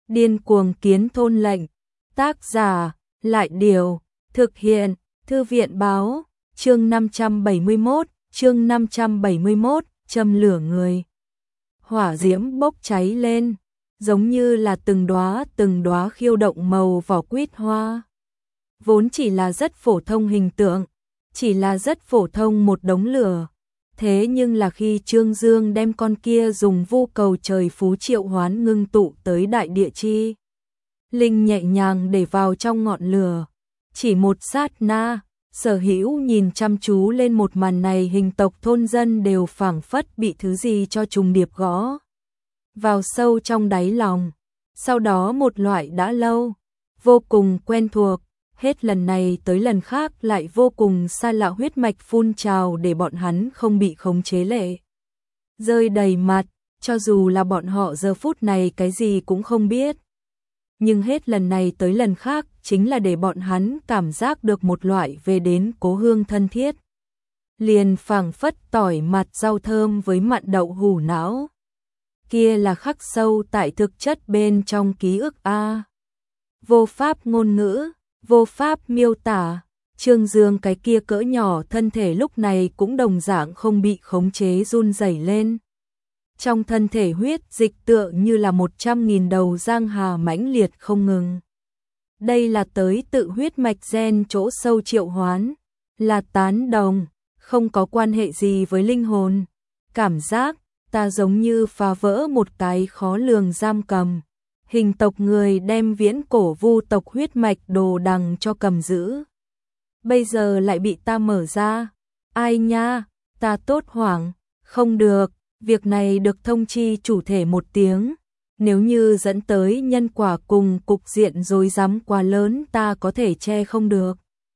Điên cuồng kiến thôn lệnh. Tác giả, Lại Điều. Thực hiện, Thư viện Báo. Chương 571, châm lửa người. Hỏa diễm bốc cháy lên, giống như là từng đóa khiêu động màu vỏ quýt hoa. Vốn chỉ là rất phổ thông hình tượng, chỉ là rất phổ thông một đống lửa. Thế nhưng là khi Trương Dương đem con kia dùng vô cầu trời phú triệu hoán ngưng tụ tới đại địa chi linh nhẹ nhàng để vào trong ngọn lửa, chỉ một sát na, Sở Hữu nhìn chăm chú lên một màn này, hình tộc thôn dân đều phảng phất bị thứ gì cho trùng điệp gõ vào sâu trong đáy lòng. Sau đó một loại đã lâu, vô cùng quen thuộc, hết lần này tới lần khác lại vô cùng xa lạ huyết mạch phun trào để bọn hắn không bị khống chế lệ rơi đầy mặt, cho dù là bọn họ giờ phút này cái gì cũng không biết. Nhưng hết lần này tới lần khác chính là để bọn hắn cảm giác được một loại về đến cố hương thân thiết. Liền phảng phất tỏi mặt rau thơm với mặn đậu hủ não. Kia là khắc sâu tại thực chất bên trong ký ức a. Vô pháp ngôn ngữ, vô pháp miêu tả. Trương Dương cái kia cỡ nhỏ thân thể lúc này cũng đồng dạng không bị khống chế run rẩy lên. Trong thân thể huyết dịch tựa như là 100.000 đầu giang hà mãnh liệt không ngừng. Đây là tới tự huyết mạch gen chỗ sâu triệu hoán, là tán đồng, không có quan hệ gì với linh hồn. Cảm giác, ta giống như phá vỡ một cái khó lường giam cầm. Hình tộc người đem viễn cổ vu tộc huyết mạch đồ đằng cho cầm giữ. Bây giờ lại bị ta mở ra. Ai nha, ta tốt hoảng, không được. Việc này được thông chi chủ thể một tiếng, nếu như dẫn tới nhân quả cùng cục diện rối rắm quá lớn ta có thể che không được.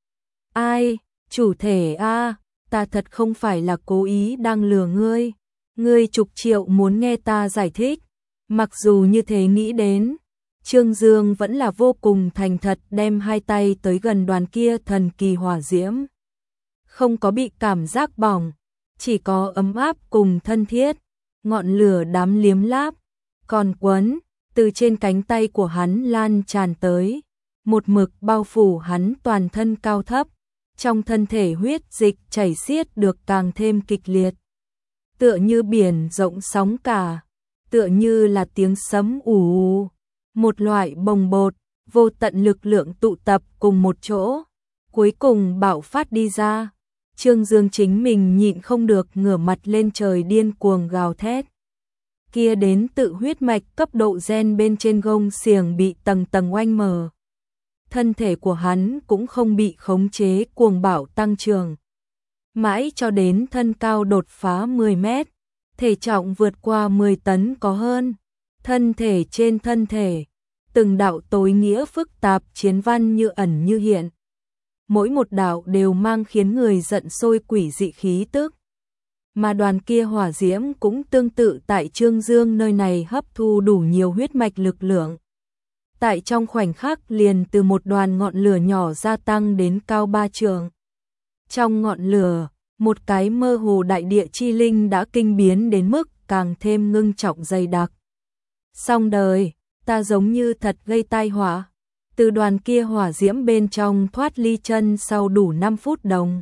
Ai, chủ thể a, ta thật không phải là cố ý đang lừa ngươi. Ngươi chục triệu muốn nghe ta giải thích. Mặc dù như thế nghĩ đến, Trương Dương vẫn là vô cùng thành thật đem hai tay tới gần đoàn kia thần kỳ hỏa diễm. Không có bị cảm giác bỏng, chỉ có ấm áp cùng thân thiết, ngọn lửa đám liếm láp, còn quấn, từ trên cánh tay của hắn lan tràn tới, một mực bao phủ hắn toàn thân cao thấp, trong thân thể huyết dịch chảy xiết được càng thêm kịch liệt. Tựa như biển rộng sóng cả, tựa như là tiếng sấm ù, một loại bồng bột, vô tận lực lượng tụ tập cùng một chỗ, cuối cùng bạo phát đi ra. Trương Dương chính mình nhịn không được ngửa mặt lên trời điên cuồng gào thét. Kia đến tự huyết mạch cấp độ gen bên trên gông xiềng bị tầng tầng oanh mở. Thân thể của hắn cũng không bị khống chế cuồng bạo tăng trưởng. Mãi cho đến thân cao đột phá 10 mét, thể trọng vượt qua 10 tấn có hơn. Thân thể trên thân thể, từng đạo tối nghĩa phức tạp chiến văn như ẩn như hiện. Mỗi một đạo đều mang khiến người giận sôi quỷ dị khí tức. Mà đoàn kia hỏa diễm cũng tương tự tại Trương Dương nơi này hấp thu đủ nhiều huyết mạch lực lượng. Tại trong khoảnh khắc liền từ một đoàn ngọn lửa nhỏ gia tăng đến cao 3 trượng. Trong ngọn lửa, một cái mơ hồ đại địa chi linh đã kinh biến đến mức càng thêm ngưng trọng dày đặc. Xong đời, ta giống như thật gây tai họa. Từ đoàn kia hỏa diễm bên trong thoát ly chân sau đủ 5 phút đồng.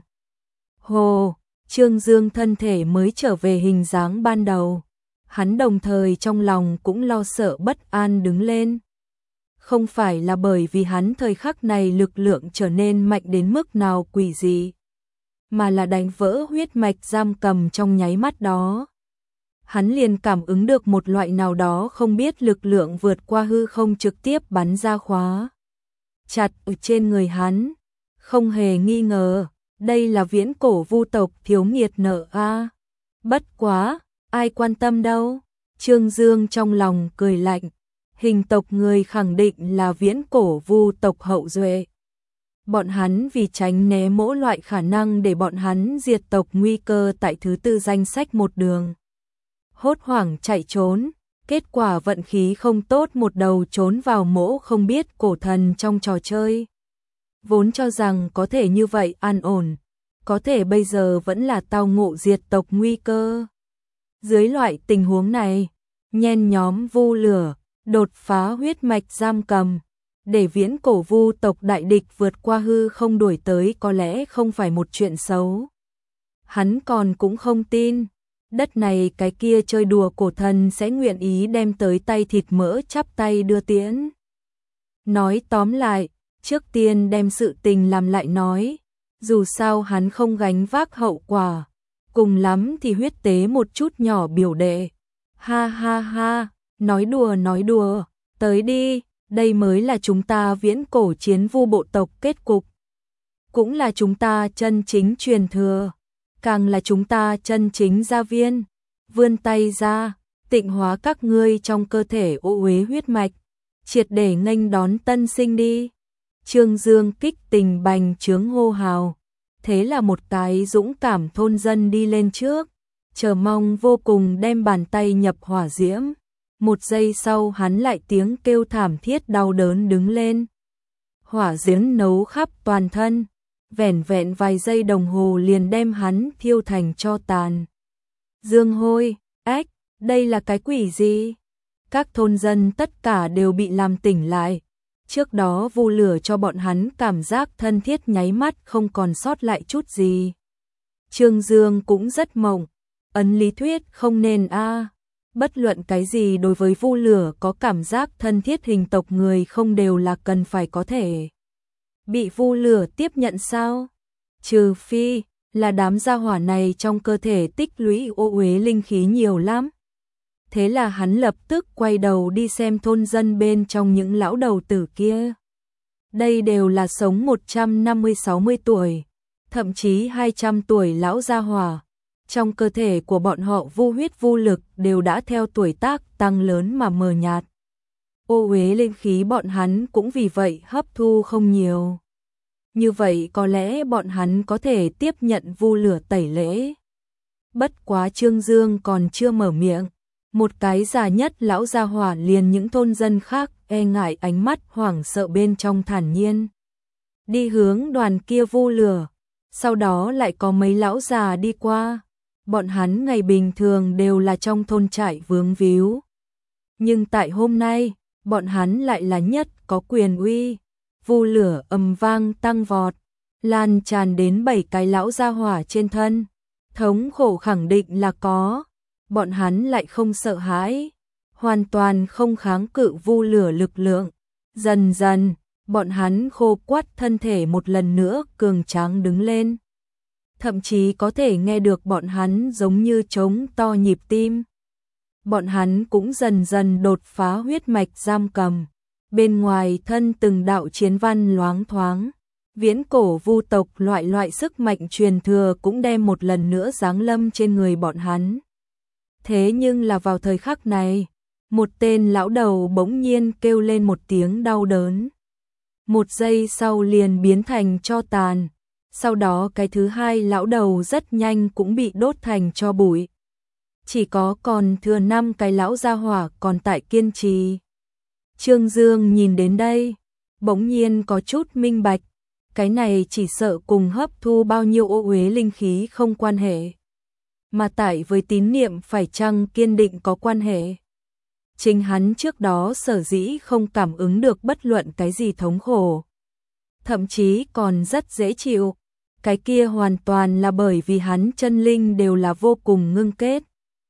Hồ, Trương Dương thân thể mới trở về hình dáng ban đầu. Hắn đồng thời trong lòng cũng lo sợ bất an đứng lên. Không phải là bởi vì hắn thời khắc này lực lượng trở nên mạnh đến mức nào quỷ dị, mà là đánh vỡ huyết mạch giam cầm trong nháy mắt đó. Hắn liền cảm ứng được một loại nào đó không biết lực lượng vượt qua hư không trực tiếp bắn ra khóa chặt ở trên người hắn. Không hề nghi ngờ, đây là viễn cổ vu tộc thiếu nghiệt nợ a. Bất quá, ai quan tâm đâu. Trương Dương trong lòng cười lạnh. Hình tộc người khẳng định là viễn cổ vu tộc hậu duệ. Bọn hắn vì tránh né mỗi loại khả năng để bọn hắn diệt tộc nguy cơ tại thứ tư danh sách một đường. Hốt hoảng chạy trốn. Kết quả vận khí không tốt một đầu trốn vào mỗ không biết cổ thần trong trò chơi. Vốn cho rằng có thể như vậy an ổn, có thể bây giờ vẫn là tao ngộ diệt tộc nguy cơ. Dưới loại tình huống này, nhen nhóm vu lửa, đột phá huyết mạch giam cầm, để viễn cổ vu tộc đại địch vượt qua hư không đuổi tới có lẽ không phải một chuyện xấu. Hắn còn cũng không tin, đất này cái kia chơi đùa cổ thần sẽ nguyện ý đem tới tay thịt mỡ chắp tay đưa tiễn. Nói tóm lại, trước tiên đem sự tình làm lại nói, dù sao hắn không gánh vác hậu quả, cùng lắm thì huyết tế một chút nhỏ biểu đệ. Ha ha ha, nói đùa, tới đi, đây mới là chúng ta viễn cổ chiến vu bộ tộc kết cục. Cũng là chúng ta chân chính truyền thừa, càng là chúng ta chân chính gia viên. Vươn tay ra, tịnh hóa các ngươi trong cơ thể ô uế huyết mạch, triệt để nghênh đón tân sinh đi. Trương Dương kích tình bành trướng hô hào, thế là một cái dũng cảm thôn dân đi lên trước, chờ mong vô cùng đem bàn tay nhập hỏa diễm. Một giây sau hắn lại tiếng kêu thảm thiết đau đớn đứng lên. Hỏa diễm nấu khắp toàn thân, vẻn vẹn vài giây đồng hồ liền đem hắn thiêu thành tro tàn. Dương hôi, ếch, đây là cái quỷ gì? Các thôn dân tất cả đều bị làm tỉnh lại. Trước đó vu lửa cho bọn hắn cảm giác thân thiết nháy mắt không còn sót lại chút gì. Trương Dương cũng rất mộng, ấn lý thuyết không nên bất luận cái gì đối với vu lửa có cảm giác thân thiết hình tộc người không đều là cần phải có thể bị vu lửa tiếp nhận sao? Trừ phi là đám gia hỏa này trong cơ thể tích lũy ô uế linh khí nhiều lắm. Thế là hắn lập tức quay đầu đi xem thôn dân bên trong những lão đầu tử kia. Đây đều là sống 150-60 tuổi, thậm chí 200 tuổi lão gia hỏa. Trong cơ thể của bọn họ vu huyết vu lực đều đã theo tuổi tác tăng lớn mà mờ nhạt. Ô uế linh khí bọn hắn cũng vì vậy hấp thu không nhiều. Như vậy có lẽ bọn hắn có thể tiếp nhận vu lửa tẩy lễ. Bất quá Trương Dương còn chưa mở miệng, một cái già nhất lão gia hỏa liền những thôn dân khác e ngại ánh mắt hoảng sợ bên trong thản nhiên. Đi hướng đoàn kia vu lửa, sau đó lại có mấy lão già đi qua. Bọn hắn ngày bình thường đều là trong thôn trại vướng víu. Nhưng tại hôm nay, bọn hắn lại là nhất có quyền uy. Vu lửa ầm vang tăng vọt, lan tràn đến 7 cái lão gia hỏa trên thân. Thống khổ khẳng định là có, bọn hắn lại không sợ hãi, hoàn toàn không kháng cự vu lửa lực lượng. Dần dần, bọn hắn khô quắt thân thể một lần nữa cường tráng đứng lên. Thậm chí có thể nghe được bọn hắn giống như trống to nhịp tim. Bọn hắn cũng dần dần đột phá huyết mạch giam cầm. Bên ngoài thân từng đạo chiến văn loáng thoáng. Viễn cổ vu tộc loại sức mạnh truyền thừa cũng đem một lần nữa giáng lâm trên người bọn hắn. Thế nhưng là vào thời khắc này, một tên lão đầu bỗng nhiên kêu lên một tiếng đau đớn. Một giây sau liền biến thành tro tàn. Sau đó cái thứ hai lão đầu rất nhanh cũng bị đốt thành tro bụi. Chỉ có còn thừa 5 cái lão gia hỏa còn tại kiên trì. Trương Dương nhìn đến đây, bỗng nhiên có chút minh bạch. Cái này chỉ sợ cùng hấp thu bao nhiêu ô uế linh khí không quan hệ. Mà tại với tín niệm phải chăng kiên định có quan hệ. Chính hắn trước đó sở dĩ không cảm ứng được bất luận cái gì thống khổ. Thậm chí còn rất dễ chịu. Cái kia hoàn toàn là bởi vì hắn chân linh đều là vô cùng ngưng kết.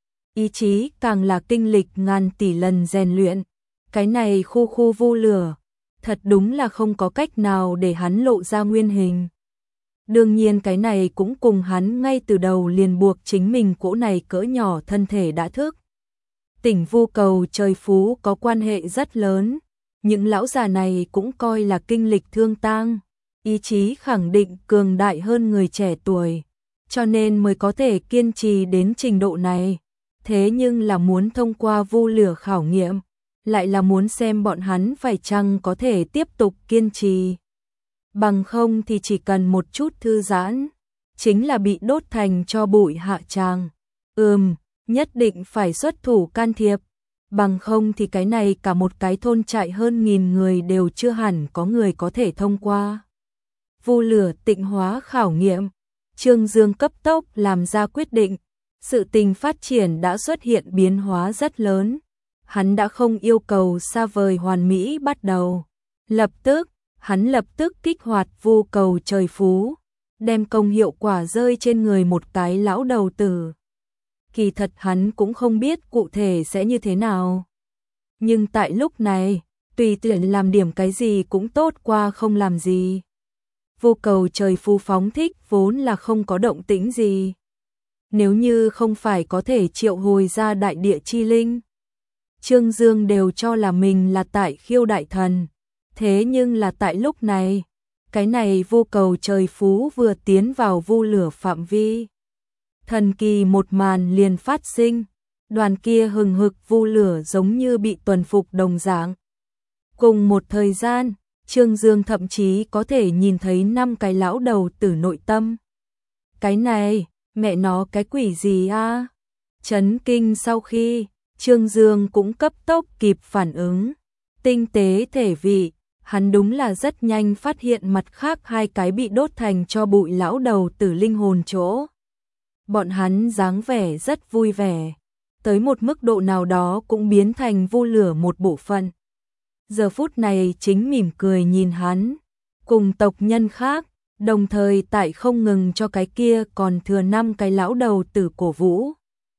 Ý chí càng là kinh lịch ngàn tỷ lần rèn luyện. Cái này khu vu lửa, thật đúng là không có cách nào để hắn lộ ra nguyên hình. Đương nhiên cái này cũng cùng hắn ngay từ đầu liền buộc chính mình cỗ này cỡ nhỏ thân thể đã thức. Tỉnh vu cầu trời phú có quan hệ rất lớn. Những lão già này cũng coi là kinh lịch thương tang. Ý chí khẳng định cường đại hơn người trẻ tuổi, cho nên mới có thể kiên trì đến trình độ này. Thế nhưng là muốn thông qua vu lửa khảo nghiệm, lại là muốn xem bọn hắn phải chăng có thể tiếp tục kiên trì. Bằng không thì chỉ cần một chút thư giãn, chính là bị đốt thành tro bụi hạ tràng. Nhất định phải xuất thủ can thiệp. Bằng không thì cái này cả một cái thôn trại hơn 1000 người đều chưa hẳn có người có thể thông qua. Vu lửa tịnh hóa khảo nghiệm, Trương Dương cấp tốc làm ra quyết định, sự tình phát triển đã xuất hiện biến hóa rất lớn. hắn đã không yêu cầu xa vời hoàn mỹ bắt đầu. Hắn lập tức kích hoạt vu cầu trời phú, đem công hiệu quả rơi trên người một cái lão đầu tử. Kỳ thật hắn cũng không biết cụ thể sẽ như thế nào. Nhưng tại lúc này, tùy tiện làm điểm cái gì cũng tốt qua không làm gì. Vu cầu trời phú phóng thích vốn là không có động tĩnh gì. Nếu như không phải có thể triệu hồi ra đại địa chi linh, Trương Dương đều cho là mình là tại khiêu đại thần. Thế nhưng là tại lúc này, cái này vu cầu trời phú vừa tiến vào vu lửa phạm vi. Thần kỳ một màn liền phát sinh, đoàn kia hừng hực vu lửa giống như bị tuần phục đồng dạng. Cùng một thời gian, Trương Dương thậm chí có thể nhìn thấy 5 cái lão đầu tử nội tâm. Cái này, mẹ nó cái quỷ gì a? Chấn kinh sau khi, Trương Dương cũng cấp tốc kịp phản ứng. Tinh tế thể vị, hắn đúng là rất nhanh phát hiện mặt khác 2 cái bị đốt thành cho bụi lão đầu tử linh hồn chỗ. Bọn hắn dáng vẻ rất vui vẻ, tới một mức độ nào đó cũng biến thành vu lửa một bộ phận. Giờ phút này chính mỉm cười nhìn hắn, cùng tộc nhân khác, đồng thời tại không ngừng cho cái kia còn thừa 5 cái lão đầu tử cổ vũ.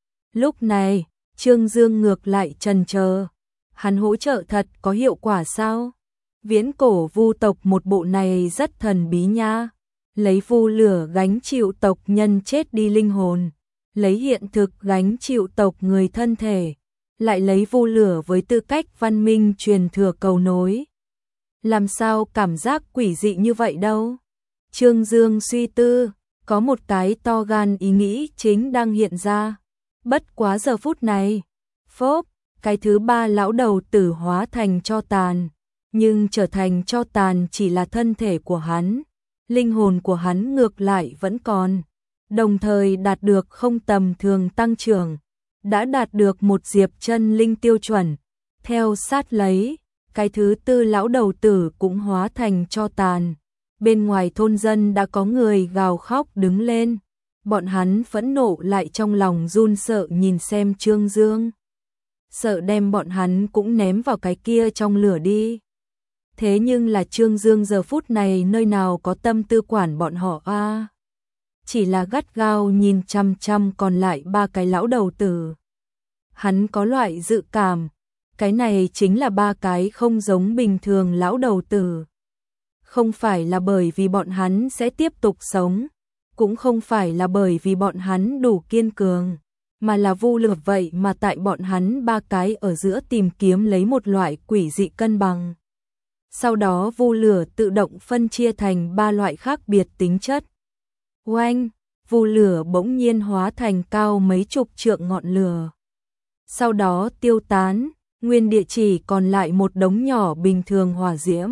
Lúc này, Trương Dương ngược lại chần chờ, hắn hỗ trợ thật có hiệu quả sao? Viễn cổ vu tộc một bộ này rất thần bí nha, lấy vu lửa gánh chịu tộc nhân chết đi linh hồn, lấy hiện thực gánh chịu tộc người thân thể, lại lấy vu lửa với tư cách văn minh truyền thừa cầu nối. Làm sao cảm giác quỷ dị như vậy đâu? Trương Dương suy tư, có một cái to gan ý nghĩ chính đang hiện ra. Bất quá giờ phút này, phốp, cái thứ 3 lão đầu tử hóa thành tro tàn, nhưng trở thành tro tàn chỉ là thân thể của hắn, linh hồn của hắn ngược lại vẫn còn, đồng thời đạt được không tầm thường tăng trưởng, đã đạt được một diệp chân linh tiêu chuẩn. Theo sát lấy, cái thứ 4 lão đầu tử cũng hóa thành tro tàn. Bên ngoài thôn dân đã có người gào khóc đứng lên, bọn hắn phẫn nộ lại trong lòng run sợ nhìn xem Trương Dương. Sợ đem bọn hắn cũng ném vào cái kia trong lửa đi. Thế nhưng là Trương Dương giờ phút này nơi nào có tâm tư quản bọn họ a? Chỉ là gắt gao nhìn chăm chăm còn lại 3 cái lão đầu tử. Hắn có loại dự cảm, cái này chính là 3 cái không giống bình thường lão đầu tử. Không phải là bởi vì bọn hắn sẽ tiếp tục sống, cũng không phải là bởi vì bọn hắn đủ kiên cường, mà là vu lửa vậy mà tại bọn hắn 3 cái ở giữa tìm kiếm lấy một loại quỷ dị cân bằng. Sau đó vu lửa tự động phân chia thành 3 loại khác biệt tính chất. Oanh, vu lửa bỗng nhiên hóa thành cao mấy chục trượng ngọn lửa. Sau đó tiêu tán, nguyên địa chỉ còn lại một đống nhỏ bình thường hỏa diễm.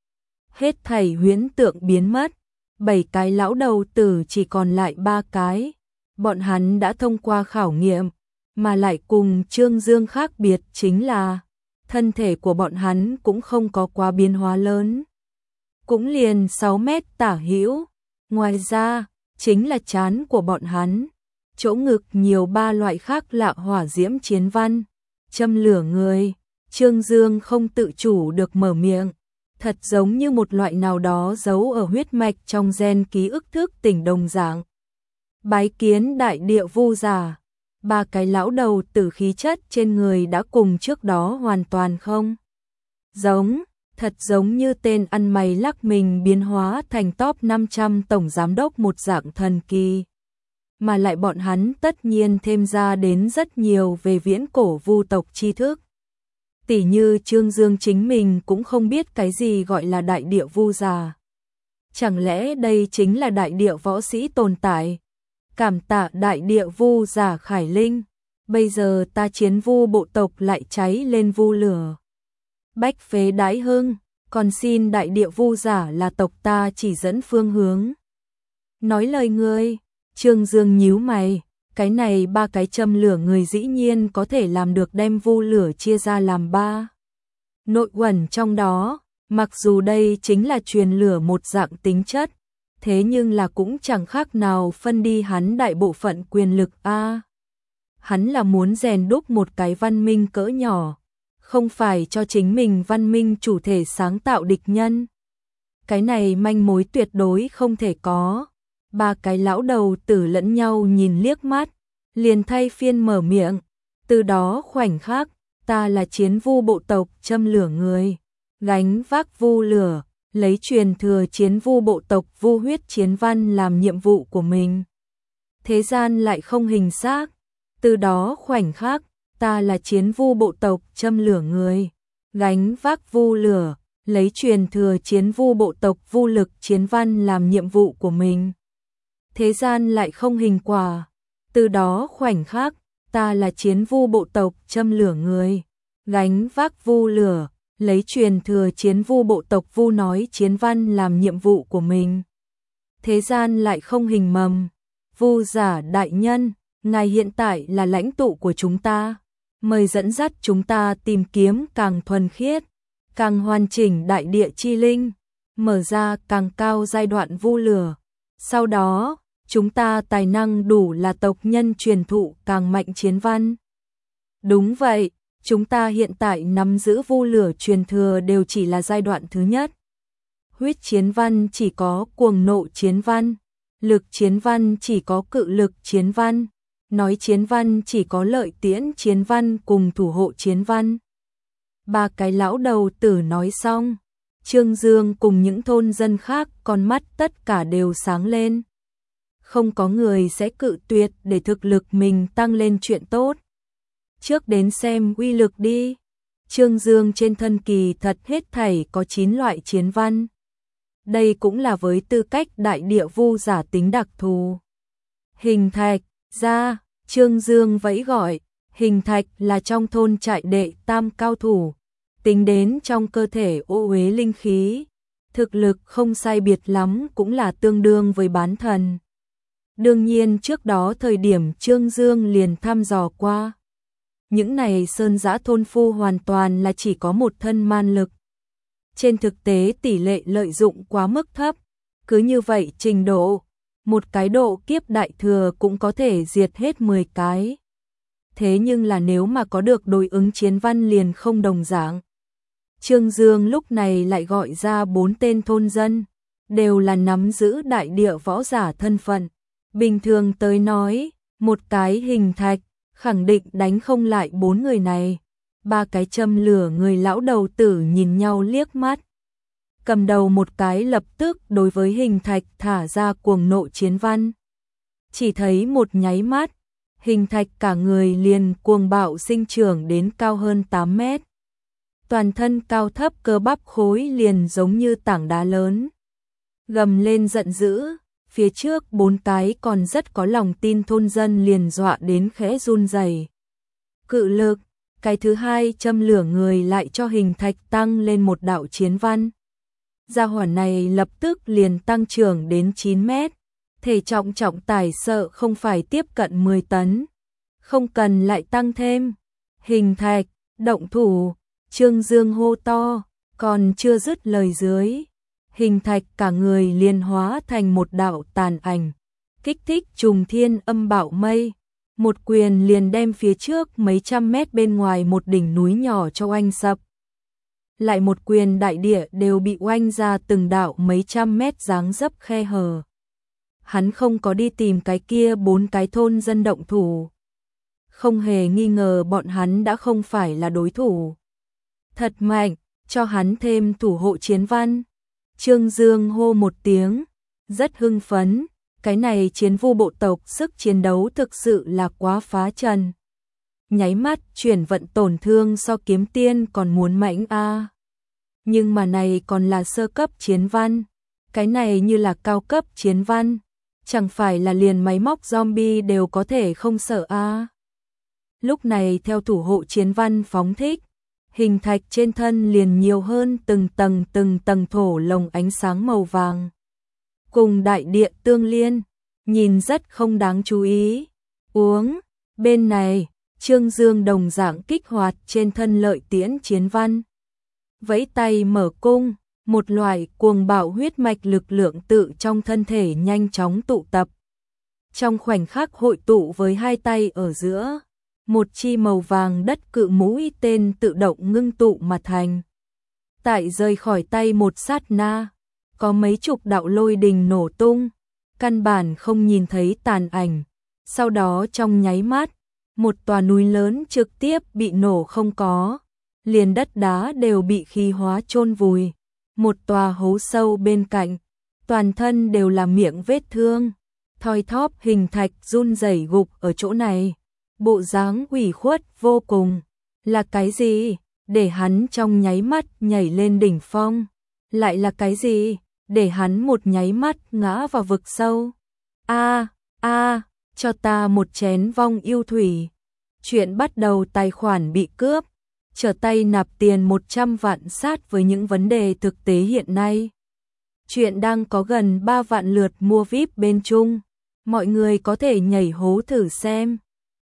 Hết thảy huyễn tượng biến mất, 7 cái lão đầu tử chỉ còn lại 3 cái. Bọn hắn đã thông qua khảo nghiệm, mà lại cùng Trương Dương khác biệt chính là thân thể của bọn hắn cũng không có quá biến hóa lớn. Cũng liền 6 mét tả hữu. Ngoài ra, chính là trán của bọn hắn. Chỗ ngực nhiều 3 loại khác lạ hỏa diễm chiến văn. Châm lửa người, Trương Dương không tự chủ được mở miệng. Thật giống như một loại nào đó giấu ở huyết mạch trong gen ký ức thức tỉnh đồng dạng. Bái kiến đại địa vu giả. 3 cái lão đầu tử khí chất trên người đã cùng trước đó hoàn toàn không giống, thật giống như tên ăn mày lắc mình biến hóa thành top 500 tổng giám đốc một dạng thần kỳ. Mà lại bọn hắn tất nhiên thêm ra đến rất nhiều về viễn cổ vu tộc tri thức. Tỉ như Trương Dương chính mình cũng không biết cái gì gọi là đại địa vu giả. Chẳng lẽ đây chính là đại địa võ sĩ tồn tại? Cảm tạ đại địa vu giả Khải Linh, bây giờ ta chiến vu bộ tộc lại cháy lên vu lửa. Bách phế đái hưng, còn xin đại địa vu giả là tộc ta chỉ dẫn phương hướng. Nói lời ngươi, Trương Dương nhíu mày, cái này 3 cái châm lửa người dĩ nhiên có thể làm được đem vu lửa chia ra làm 3. Nội uẩn trong đó, mặc dù đây chính là truyền lửa một dạng tính chất, thế nhưng là cũng chẳng khác nào phân đi hắn đại bộ phận quyền lực a. Hắn là muốn rèn đúc một cái văn minh cỡ nhỏ, không phải cho chính mình văn minh chủ thể sáng tạo địch nhân. Cái này manh mối tuyệt đối không thể có. Ba cái lão đầu tử lẫn nhau nhìn liếc mắt, liền thay phiên mở miệng. Từ đó khoảnh khắc, ta là chiến vu bộ tộc châm lửa người, gánh vác vu lửa, lấy truyền thừa chiến vu bộ tộc vu huyết chiến văn làm nhiệm vụ của mình. Thế gian lại không hình xác. Từ đó khoảnh khắc, ta là chiến vu bộ tộc châm lửa người, gánh vác vu lửa, lấy truyền thừa chiến vu bộ tộc vu lực chiến văn làm nhiệm vụ của mình. Thế gian lại không hình quả. Từ đó khoảnh khắc, ta là chiến vu bộ tộc châm lửa người, gánh vác vu lửa, lấy truyền thừa chiến vu bộ tộc vu nói chiến văn làm nhiệm vụ của mình. Thế gian lại không hình mầm. Vu giả đại nhân, ngài hiện tại là lãnh tụ của chúng ta, mời dẫn dắt chúng ta tìm kiếm càng thuần khiết, càng hoàn chỉnh đại địa chi linh, mở ra càng cao giai đoạn vu lửa. Sau đó, chúng ta tài năng đủ là tộc nhân truyền thụ càng mạnh chiến văn. Đúng vậy, chúng ta hiện tại nắm giữ vu lửa truyền thừa đều chỉ là giai đoạn thứ nhất. Huyết chiến văn chỉ có cuồng nộ chiến văn, lực chiến văn chỉ có cự lực chiến văn, nói chiến văn chỉ có lợi tiễn chiến văn cùng thủ hộ chiến văn. Ba cái lão đầu tử nói xong, Trương Dương cùng những thôn dân khác con mắt tất cả đều sáng lên. Không có người sẽ cự tuyệt để thực lực mình tăng lên chuyện tốt. Trước đến xem uy lực đi. Trương Dương trên thân kỳ thật hết thảy có 9 loại chiến văn. Đây cũng là với tư cách đại địa vu giả tính đặc thù. Hình thạch, ra, Trương Dương vẫy gọi, hình thạch là trong thôn trại đệ tam cao thủ. Tính đến trong cơ thể ô uế linh khí, thực lực không sai biệt lắm cũng là tương đương với bán thần. Đương nhiên trước đó thời điểm Trương Dương liền thăm dò qua. Những này sơn giã thôn phu hoàn toàn là chỉ có một thân man lực. Trên thực tế tỷ lệ lợi dụng quá mức thấp. Cứ như vậy trình độ, một cái độ kiếp đại thừa cũng có thể diệt hết 10 cái. Thế nhưng là nếu mà có được đối ứng chiến văn liền không đồng dạng. Trương Dương lúc này lại gọi ra 4 tên thôn dân, đều là nắm giữ đại địa võ giả thân phận. Bình thường tới nói, một cái hình thạch, khẳng định đánh không lại 4 người này. Ba cái châm lửa người lão đầu tử nhìn nhau liếc mắt. Cầm đầu một cái lập tức đối với hình thạch thả ra cuồng nộ chiến văn. Chỉ thấy một nháy mắt, hình thạch cả người liền cuồng bạo sinh trưởng đến cao hơn 8 mét. Toàn thân cao thấp cơ bắp khối liền giống như tảng đá lớn. Gầm lên giận dữ, phía trước 4 cái còn rất có lòng tin thôn dân liền dọa đến khẽ run rẩy. Cự lực, cái thứ hai châm lửa người lại cho hình thạch tăng lên một đạo chiến văn. Gia hỏa này lập tức liền tăng trưởng đến 9 mét, thể trọng trọng tải sợ không phải tiếp cận 10 tấn. Không cần lại tăng thêm. Hình thạch, động thủ, Trương Dương hô to, còn chưa dứt lời dưới. Hình thạch cả người liền hóa thành một đạo tàn ảnh, kích thích trùng thiên âm bạo mây. Một quyền liền đem phía trước mấy trăm mét bên ngoài một đỉnh núi nhỏ cho oanh sập. Lại một quyền đại địa đều bị oanh ra từng đạo mấy trăm mét dáng dấp khe hở. Hắn không có đi tìm cái kia 4 cái thôn dân động thủ. Không hề nghi ngờ bọn hắn đã không phải là đối thủ. Thật mạnh, cho hắn thêm thủ hộ chiến văn. Trương Dương hô một tiếng, rất hưng phấn. Cái này chiến vu bộ tộc sức chiến đấu thực sự là quá phá trần. Nháy mắt chuyển vận tổn thương so kiếm tiên còn muốn mạnh a. Nhưng mà này còn là sơ cấp chiến văn. Cái này như là cao cấp chiến văn. Chẳng phải là liền máy móc zombie đều có thể không sợ a. Lúc này theo thủ hộ chiến văn phóng thích, hình thạch trên thân liền nhiều hơn từng tầng thổ lồng ánh sáng màu vàng. Cùng đại địa tương liên, nhìn rất không đáng chú ý. Uống, bên này, Trương Dương đồng dạng kích hoạt trên thân lợi tiễn chiến văn. Vẫy tay mở cung, một loại cuồng bạo huyết mạch lực lượng tự trong thân thể nhanh chóng tụ tập. Trong khoảnh khắc hội tụ với hai tay ở giữa, một chi màu vàng đất cự mũi tên tự động ngưng tụ mà thành. Tại rời khỏi tay một sát na, có mấy chục đạo lôi đình nổ tung, căn bản không nhìn thấy tàn ảnh. Sau đó trong nháy mắt, một tòa núi lớn trực tiếp bị nổ không có, liền đất đá đều bị khí hóa chôn vùi. Một tòa hố sâu bên cạnh, toàn thân đều là miệng vết thương, thoi thóp hình thạch run rẩy gục ở chỗ này, bộ dáng ủy khuất vô cùng. Là cái gì để hắn trong nháy mắt nhảy lên đỉnh phong? Lại là cái gì để hắn một nháy mắt ngã vào vực sâu? Cho ta một chén vong yêu thủy. Chuyện bắt đầu tài khoản bị cướp, trở tay nạp tiền 100 vạn sát với những vấn đề thực tế hiện nay. Chuyện đang có gần 3 vạn lượt mua VIP bên Trung. Mọi người có thể nhảy hố thử xem.